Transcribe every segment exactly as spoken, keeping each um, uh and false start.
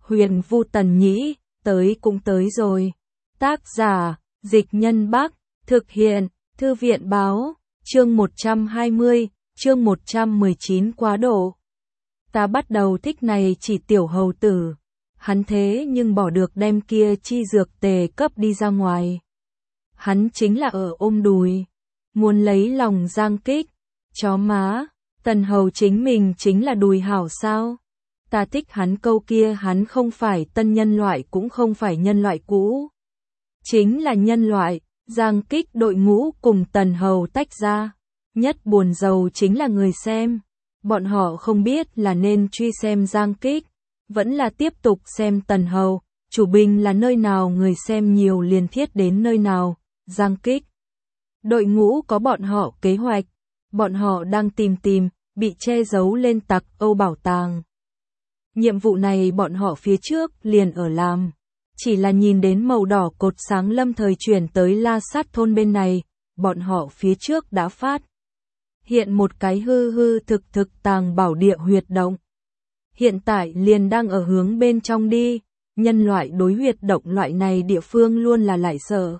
Huyền Vu Tần Nhĩ, tới cũng tới rồi. Tác giả, Dịch Nhân Bắc, thực hiện, Thư viện Báo, chương một trăm hai mươi, chương một trăm mười chín quá độ. Ta bắt đầu thích này chỉ tiểu hầu tử. Hắn thế nhưng bỏ được đem kia chi dược tề cấp đi ra ngoài. Hắn chính là ở ôm đùi, muốn lấy lòng Giang Kích. Chó má, Tần hầu chính mình chính là đùi hảo sao? Ta thích hắn câu kia, hắn không phải tân nhân loại cũng không phải nhân loại cũ. Chính là nhân loại. Giang Kích đội ngũ cùng Tần hầu tách ra. Nhất buồn rầu chính là người xem. Bọn họ không biết là nên truy xem Giang Kích, vẫn là tiếp tục xem Tần hầu. Chủ binh là nơi nào người xem nhiều liền thiết đến nơi nào. Giang Kích đội ngũ có bọn họ kế hoạch. Bọn họ đang tìm tìm, bị che giấu lên Tặc Âu bảo tàng. Nhiệm vụ này bọn họ phía trước liền ở làm. Chỉ là nhìn đến màu đỏ cột sáng lâm thời chuyển tới La Sát thôn bên này, bọn họ phía trước đã phát hiện một cái hư hư thực thực tàng bảo địa huyệt động. Hiện tại liền đang ở hướng bên trong đi, nhân loại đối huyệt động loại này địa phương luôn là lại sợ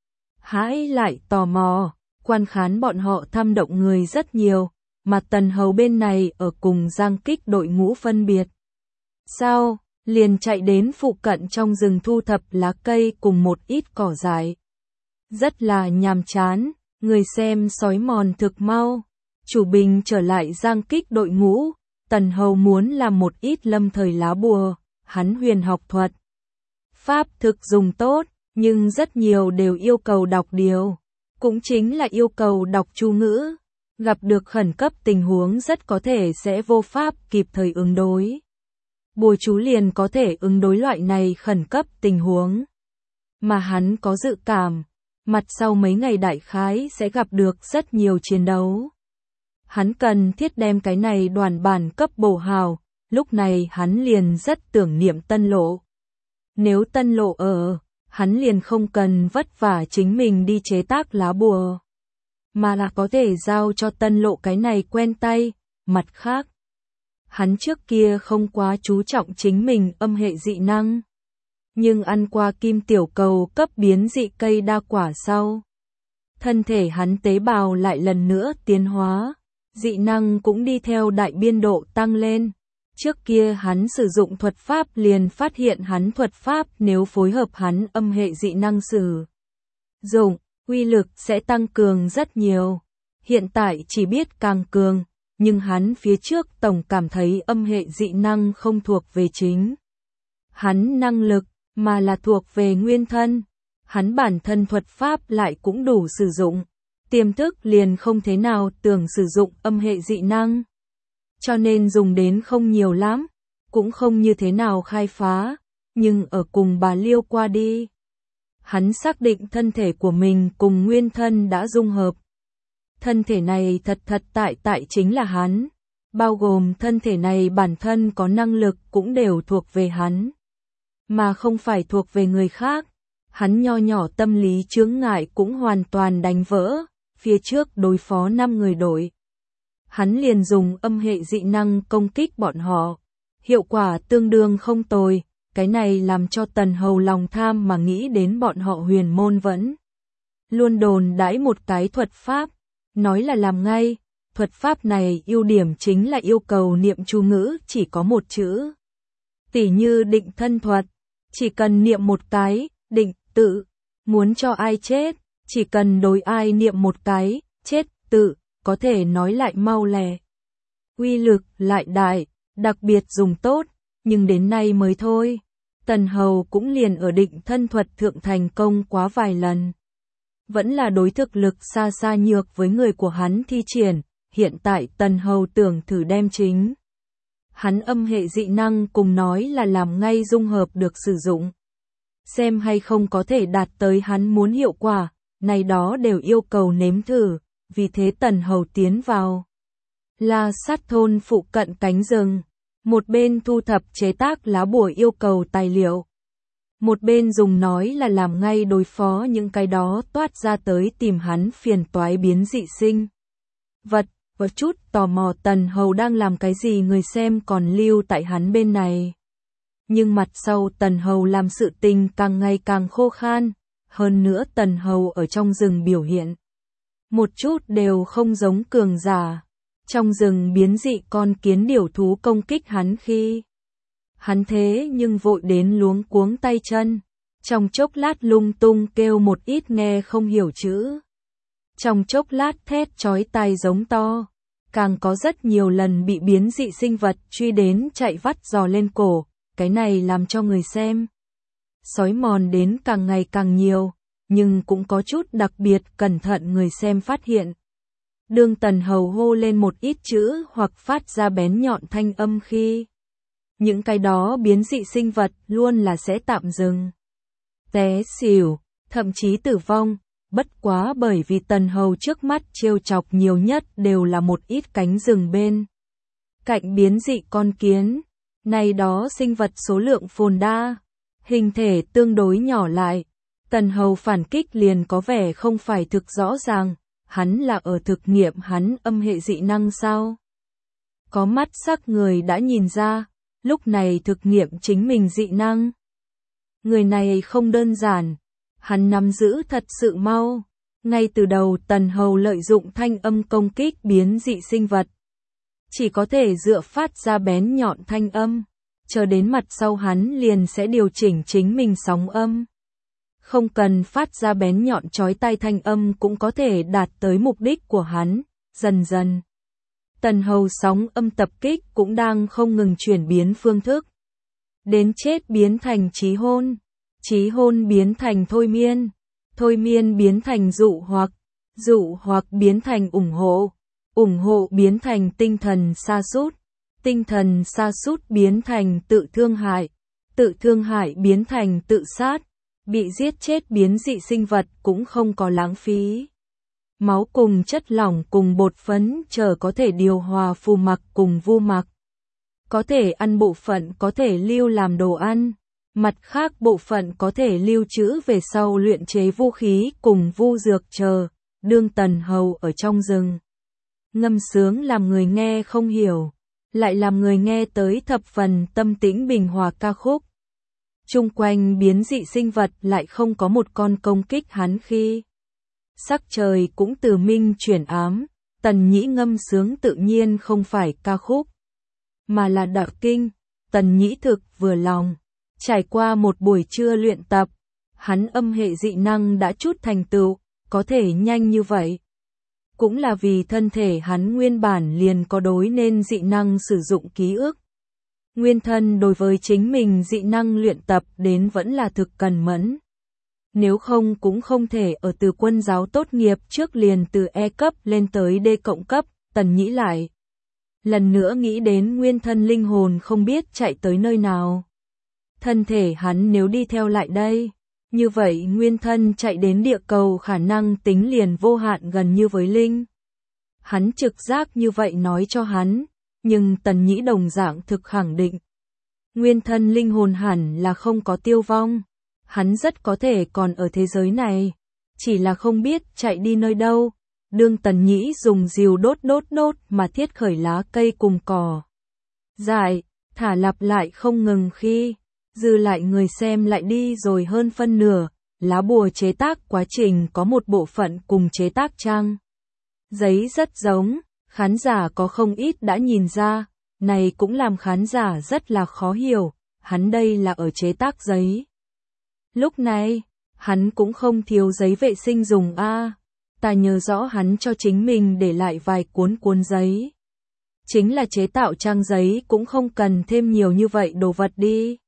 hãi lại tò mò, quan khán bọn họ thăm động người rất nhiều, mà Tần hầu bên này ở cùng Giang Kích đội ngũ phân biệt. Sao? Liền chạy đến phụ cận trong rừng thu thập lá cây cùng một ít cỏ dại. Rất là nhàm chán, người xem sói mòn thực mau. Chủ binh trở lại Giang Kích đội ngũ, Tần hầu muốn làm một ít lâm thời lá bùa, hắn huyền học thuật. Pháp thực dùng tốt, nhưng rất nhiều đều yêu cầu đọc điều. Cũng chính là yêu cầu đọc chú ngữ. Gặp được khẩn cấp tình huống rất có thể sẽ vô pháp kịp thời ứng đối. Bùa chú liền có thể ứng đối loại này khẩn cấp tình huống. Mà hắn có dự cảm, mặt sau mấy ngày đại khái sẽ gặp được rất nhiều chiến đấu. Hắn cần thiết đem cái này đoàn bản cấp bổ hào, lúc này hắn liền rất tưởng niệm Tân Lộ. Nếu Tân Lộ ở, hắn liền không cần vất vả chính mình đi chế tác lá bùa, mà là có thể giao cho Tân Lộ cái này quen tay. Mặt khác, hắn trước kia không quá chú trọng chính mình âm hệ dị năng, nhưng ăn qua kim tiểu cầu cấp biến dị cây đa quả sau, thân thể hắn tế bào lại lần nữa tiến hóa, dị năng cũng đi theo đại biên độ tăng lên. Trước kia hắn sử dụng thuật pháp liền phát hiện hắn thuật pháp nếu phối hợp hắn âm hệ dị năng sử dụng, uy lực sẽ tăng cường rất nhiều. Hiện tại chỉ biết càng cường, nhưng hắn phía trước tổng cảm thấy âm hệ dị năng không thuộc về chính hắn năng lực, mà là thuộc về nguyên thân. Hắn bản thân thuật pháp lại cũng đủ sử dụng, tiềm thức liền không thế nào tưởng sử dụng âm hệ dị năng. Cho nên dùng đến không nhiều lắm, cũng không như thế nào khai phá, nhưng ở cùng bà Liêu qua đi. Hắn xác định thân thể của mình cùng nguyên thân đã dung hợp. Thân thể này thật thật tại tại chính là hắn, bao gồm thân thể này bản thân có năng lực cũng đều thuộc về hắn, mà không phải thuộc về người khác. Hắn nho nhỏ tâm lý chướng ngại cũng hoàn toàn đánh vỡ, phía trước đối phó năm người đội. Hắn liền dùng âm hệ dị năng công kích bọn họ, hiệu quả tương đương không tồi, cái này làm cho Tần hầu lòng tham mà nghĩ đến bọn họ huyền môn vẫn luôn đồn đãi một cái thuật pháp, nói là làm ngay. Thuật pháp này ưu điểm chính là yêu cầu niệm chú ngữ chỉ có một chữ. Tỉ như định thân thuật, chỉ cần niệm một cái, định tự, muốn cho ai chết, chỉ cần đối ai niệm một cái, chết tự, có thể nói lại mau lẹ. Uy lực lại đại, đặc biệt dùng tốt, nhưng đến nay mới thôi. Tần hầu cũng liền ở định thân thuật thượng thành công quá vài lần. Vẫn là đối thực lực xa xa nhược với người của hắn thi triển, hiện tại Tần hầu tưởng thử đem chính hắn âm hệ dị năng cùng nói là làm ngay dung hợp được sử dụng. Xem hay không có thể đạt tới hắn muốn hiệu quả, này đó đều yêu cầu nếm thử, vì thế Tần hầu tiến vào La Sát thôn phụ cận cánh rừng, một bên thu thập chế tác lá bùa yêu cầu tài liệu, một bên dùng nói là làm ngay đối phó những cái đó toát ra tới tìm hắn phiền toái biến dị sinh vật. Và chút tò mò Tần hầu đang làm cái gì người xem còn lưu tại hắn bên này. Nhưng mặt sau Tần Hầu làm sự tình càng ngày càng khô khan, hơn nữa Tần Hầu ở trong rừng biểu hiện. Một chút đều không giống cường giả. Trong rừng biến dị con kiến điểu thú công kích hắn khi. Hắn thế nhưng vội đến luống cuống tay chân. Trong chốc lát lung tung kêu một ít nghe không hiểu chữ. Trong chốc lát thét chói tai giống to. Càng có rất nhiều lần bị biến dị sinh vật truy đến chạy vắt giò lên cổ. Cái này làm cho người xem xói mòn đến càng ngày càng nhiều, nhưng cũng có chút đặc biệt cẩn thận người xem phát hiện. Đương Tần Hầu hô lên một ít chữ hoặc phát ra bén nhọn thanh âm khi những cái đó biến dị sinh vật luôn là sẽ tạm dừng, té xỉu, thậm chí tử vong, bất quá bởi vì Tần Hầu trước mắt trêu chọc nhiều nhất đều là một ít cánh rừng bên cạnh biến dị con kiến. Này đó sinh vật số lượng phồn đa, hình thể tương đối nhỏ lại, Tần Hầu phản kích liền có vẻ không phải thực rõ ràng, hắn là ở thực nghiệm hắn âm hệ dị năng sao? Có mắt sắc người đã nhìn ra, lúc này thực nghiệm chính mình dị năng. Người này không đơn giản, hắn nắm giữ thật sự mau, ngay từ đầu Tần Hầu lợi dụng thanh âm công kích biến dị sinh vật. Chỉ có thể dựa phát ra bén nhọn thanh âm, chờ đến mặt sau hắn liền sẽ điều chỉnh chính mình sóng âm. Không cần phát ra bén nhọn chói tai thanh âm cũng có thể đạt tới mục đích của hắn, dần dần. Tần Hầu sóng âm tập kích cũng đang không ngừng chuyển biến phương thức. Đến chết biến thành chí hôn, chí hôn biến thành thôi miên, thôi miên biến thành dụ hoặc, dụ hoặc biến thành ủng hộ. ủng hộ biến thành tinh thần sa sút, tinh thần sa sút biến thành tự thương hại, tự thương hại biến thành tự sát, bị giết chết biến dị sinh vật cũng không có lãng phí. Máu cùng chất lỏng cùng bột phấn chờ có thể điều hòa phù mặc cùng vu mặc. Có thể ăn bộ phận có thể lưu làm đồ ăn, mặt khác bộ phận có thể lưu trữ về sau luyện chế vũ khí cùng vu dược chờ, đương Tần Hầu ở trong rừng. Ngâm sướng làm người nghe không hiểu, lại làm người nghe tới thập phần tâm tĩnh bình hòa ca khúc. Chung quanh biến dị sinh vật lại không có một con công kích hắn khi. Sắc trời cũng từ minh chuyển ám, Tần Nhĩ ngâm sướng tự nhiên không phải ca khúc, mà là đạo kinh. Tần Nhĩ thực vừa lòng, trải qua một buổi trưa luyện tập, hắn âm hệ dị năng đã chút thành tựu, có thể nhanh như vậy. Cũng là vì thân thể hắn nguyên bản liền có đối nên dị năng sử dụng ký ức. Nguyên thân đối với chính mình dị năng luyện tập đến vẫn là thực cần mẫn. Nếu không cũng không thể ở từ quân giáo tốt nghiệp trước liền từ E cấp lên tới D cộng cấp, Tần Nhĩ lại. Lần nữa nghĩ đến nguyên thân linh hồn không biết chạy tới nơi nào. Thân thể hắn nếu đi theo lại đây, như vậy nguyên thân chạy đến địa cầu khả năng tính liền vô hạn gần như với linh. Hắn trực giác như vậy nói cho hắn, nhưng Tần Nhĩ đồng dạng thực khẳng định. Nguyên thân linh hồn hẳn là không có tiêu vong, hắn rất có thể còn ở thế giới này, chỉ là không biết chạy đi nơi đâu. Đương Tần Nhĩ dùng rìu đốt đốt đốt mà thiết khởi lá cây cùng cỏ dại, thả lặp lại không ngừng khi, dư lại người xem lại đi rồi hơn phân nửa, lá bùa chế tác quá trình có một bộ phận cùng chế tác trang giấy rất giống, khán giả có không ít đã nhìn ra, này cũng làm khán giả rất là khó hiểu, hắn đây là ở chế tác giấy. Lúc này, hắn cũng không thiếu giấy vệ sinh dùng a. Ta nhớ rõ hắn cho chính mình để lại vài cuốn cuốn giấy. Chính là chế tạo trang giấy cũng không cần thêm nhiều như vậy đồ vật đi.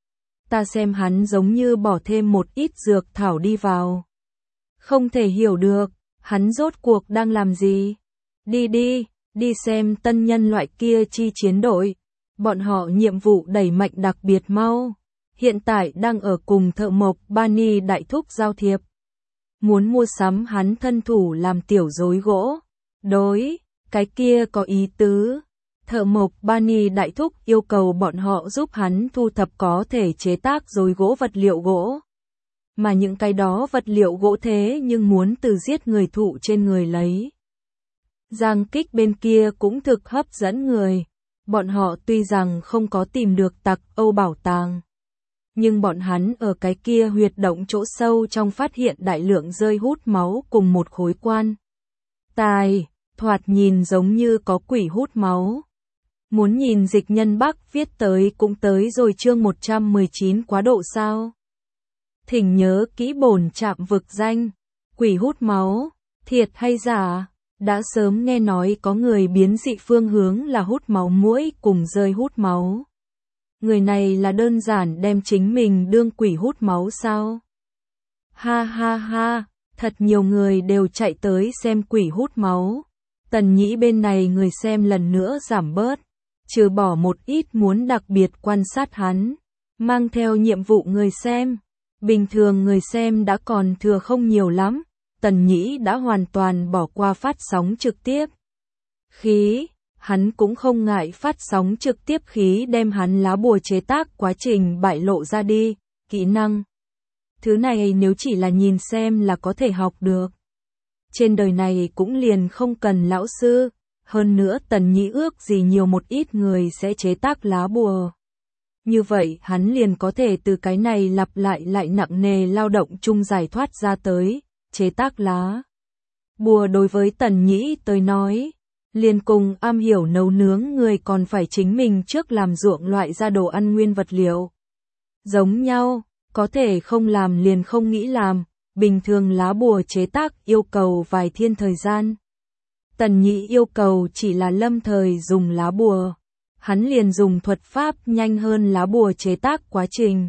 Ta xem hắn giống như bỏ thêm một ít dược thảo đi vào. Không thể hiểu được, hắn rốt cuộc đang làm gì. Đi đi, đi xem tân nhân loại kia chi chiến đội. Bọn họ nhiệm vụ đẩy mạnh đặc biệt mau. Hiện tại đang ở cùng thợ mộc Bani đại thúc giao thiệp. Muốn mua sắm hắn thân thủ làm tiểu rối gỗ. Đối, cái kia có ý tứ. Thợ mộc Bani đại thúc yêu cầu bọn họ giúp hắn thu thập có thể chế tác rối gỗ vật liệu gỗ. Mà những cái đó vật liệu gỗ thế nhưng muốn từ giết người thụ trên người lấy. Giang Kích bên kia cũng thực hấp dẫn người. Bọn họ tuy rằng không có tìm được tặc Âu bảo tàng, nhưng bọn hắn ở cái kia huyệt động chỗ sâu trong phát hiện đại lượng rơi hút máu cùng một khối quan tài, thoạt nhìn giống như có quỷ hút máu. Muốn nhìn Dịch Nhân Bắc viết tới cũng tới rồi chương một trăm mười chín quá độ sao? Thỉnh nhớ kỹ bổn trạm vực danh, quỷ hút máu, thiệt hay giả? Đã sớm nghe nói có người biến dị phương hướng là hút máu muỗi cùng rơi hút máu. Người này là đơn giản đem chính mình đương quỷ hút máu sao? Ha ha ha, thật nhiều người đều chạy tới xem quỷ hút máu. Tần Nhĩ bên này người xem lần nữa giảm bớt, trừ bỏ một ít muốn đặc biệt quan sát hắn, mang theo nhiệm vụ người xem. Bình thường người xem đã còn thừa không nhiều lắm, Tần Nhĩ đã hoàn toàn bỏ qua phát sóng trực tiếp. Khí, hắn cũng không ngại phát sóng trực tiếp khí đem hắn lá bùa chế tác quá trình bại lộ ra đi, kỹ năng. Thứ này nếu chỉ là nhìn xem là có thể học được. Trên đời này cũng liền không cần lão sư, hơn nữa Tần Nhĩ ước gì nhiều một ít người sẽ chế tác lá bùa. Như vậy hắn liền có thể từ cái này lặp lại lại nặng nề lao động chung giải thoát ra tới, chế tác lá bùa đối với Tần Nhĩ tới nói, liền cùng am hiểu nấu nướng người còn phải chính mình trước làm ruộng loại ra đồ ăn nguyên vật liệu. Giống nhau, có thể không làm liền không nghĩ làm, bình thường lá bùa chế tác yêu cầu vài thiên thời gian. Tần Nhĩ yêu cầu chỉ là lâm thời dùng lá bùa. Hắn liền dùng thuật pháp nhanh hơn lá bùa chế tác quá trình.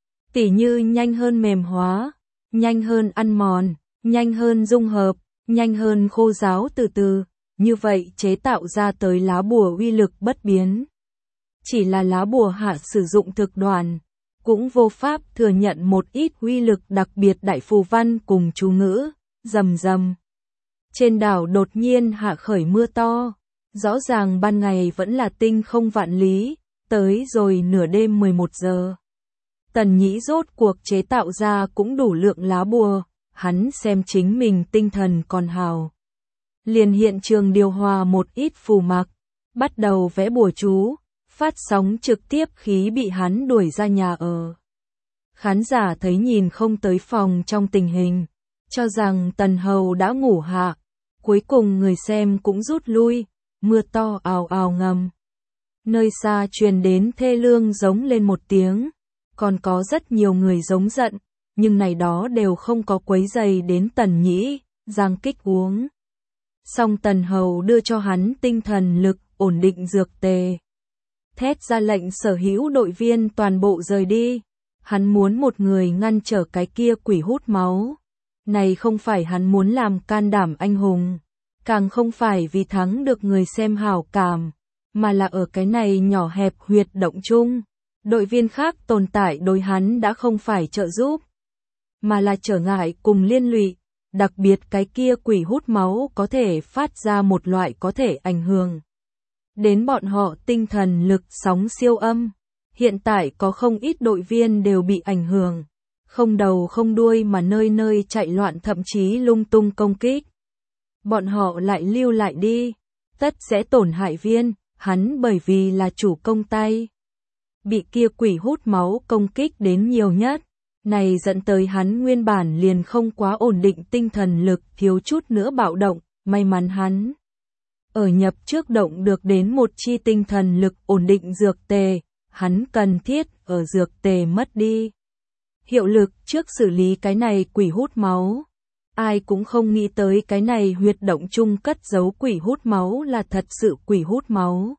Tỉ như nhanh hơn mềm hóa, nhanh hơn ăn mòn, nhanh hơn dung hợp, nhanh hơn khô ráo từ từ, như vậy chế tạo ra tới lá bùa uy lực bất biến. Chỉ là lá bùa hạ sử dụng thực đoàn, cũng vô pháp thừa nhận một ít uy lực đặc biệt đại phù văn cùng chú ngữ, rầm rầm. Trên đảo đột nhiên hạ khởi mưa to. Rõ ràng ban ngày vẫn là tinh không vạn lý, tới rồi nửa đêm mười một giờ. Tần Nhĩ rốt cuộc chế tạo ra cũng đủ lượng lá bùa, hắn xem chính mình tinh thần còn hào. Liền hiện trường điều hòa một ít phù mặc, bắt đầu vẽ bùa chú, phát sóng trực tiếp khí bị hắn đuổi ra nhà ở. Khán giả thấy nhìn không tới phòng trong tình hình, cho rằng Tần Hầu đã ngủ hạ, cuối cùng người xem cũng rút lui. Mưa to ào ào ngầm. Nơi xa truyền đến thê lương giống lên một tiếng. Còn có rất nhiều người giống giận, nhưng này đó đều không có quấy dày đến Tần Nhĩ, Giang Kích uống. Xong Tần Hầu đưa cho hắn tinh thần lực, ổn định dược tề. Thét ra lệnh sở hữu đội viên toàn bộ rời đi. Hắn muốn một người ngăn trở cái kia quỷ hút máu. Này không phải hắn muốn làm can đảm anh hùng. Càng không phải vì thắng được người xem hảo cảm, mà là ở cái này nhỏ hẹp huyệt động chung. Đội viên khác tồn tại đối hắn đã không phải trợ giúp, mà là trở ngại cùng liên lụy, đặc biệt cái kia quỷ hút máu có thể phát ra một loại có thể ảnh hưởng đến bọn họ tinh thần lực sóng siêu âm. Hiện tại có không ít đội viên đều bị ảnh hưởng, không đầu không đuôi mà nơi nơi chạy loạn thậm chí lung tung công kích. Bọn họ lại lưu lại đi, tất sẽ tổn hại viên, hắn bởi vì là chủ công tay. Bị kia quỷ hút máu công kích đến nhiều nhất, này dẫn tới hắn nguyên bản liền không quá ổn định tinh thần lực thiếu chút nữa bạo động, may mắn hắn. Ở nhập trước động được đến một chi tinh thần lực ổn định dược tề, hắn cần thiết ở dược tề mất đi. Hiệu lực trước xử lý cái này quỷ hút máu. Ai cũng không nghĩ tới cái này huyệt động chung cất giấu quỷ hút máu là thật sự quỷ hút máu.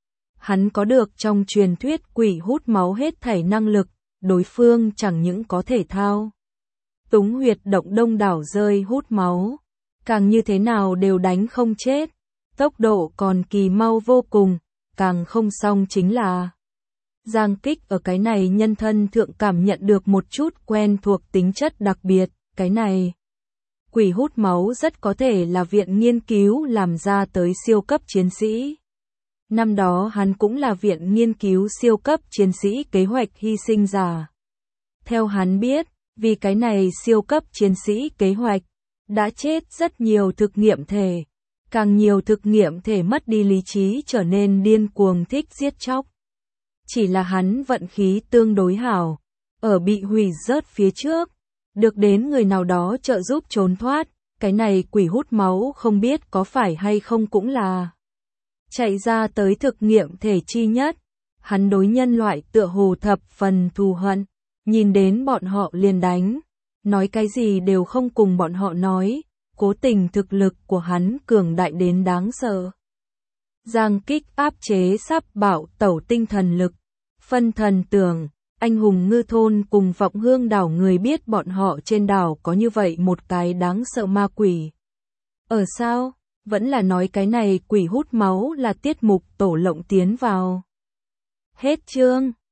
Hắn có được trong truyền thuyết quỷ hút máu hết thảy năng lực, đối phương chẳng những có thể thao túng huyệt động đông đảo rơi hút máu, càng như thế nào đều đánh không chết, tốc độ còn kỳ mau vô cùng, càng không xong chính là Giang Kích ở cái này nhân thân thượng cảm nhận được một chút quen thuộc tính chất đặc biệt, cái này quỷ hút máu rất có thể là viện nghiên cứu làm ra tới siêu cấp chiến sĩ. Năm đó hắn cũng là viện nghiên cứu siêu cấp chiến sĩ kế hoạch hy sinh giả. Theo hắn biết, vì cái này siêu cấp chiến sĩ kế hoạch, đã chết rất nhiều thực nghiệm thể. Càng nhiều thực nghiệm thể mất đi lý trí trở nên điên cuồng thích giết chóc. Chỉ là hắn vận khí tương đối hảo, ở bị hủy rớt phía trước, được đến người nào đó trợ giúp trốn thoát, cái này quỷ hút máu không biết có phải hay không cũng là chạy ra tới thực nghiệm thể chi nhất. Hắn đối nhân loại tựa hồ thập phần thù hận, nhìn đến bọn họ liền đánh, nói cái gì đều không cùng bọn họ nói, cố tình thực lực của hắn cường đại đến đáng sợ. Giang kích áp chế sắp bạo tẩu tinh thần lực, phân thần tưởng, anh hùng ngư thôn cùng vọng hương đảo người biết bọn họ trên đảo có như vậy một cái đáng sợ ma quỷ. Ở sao, vẫn là nói cái này quỷ hút máu là tiết mục tổ lộng tiến vào. Hết chương.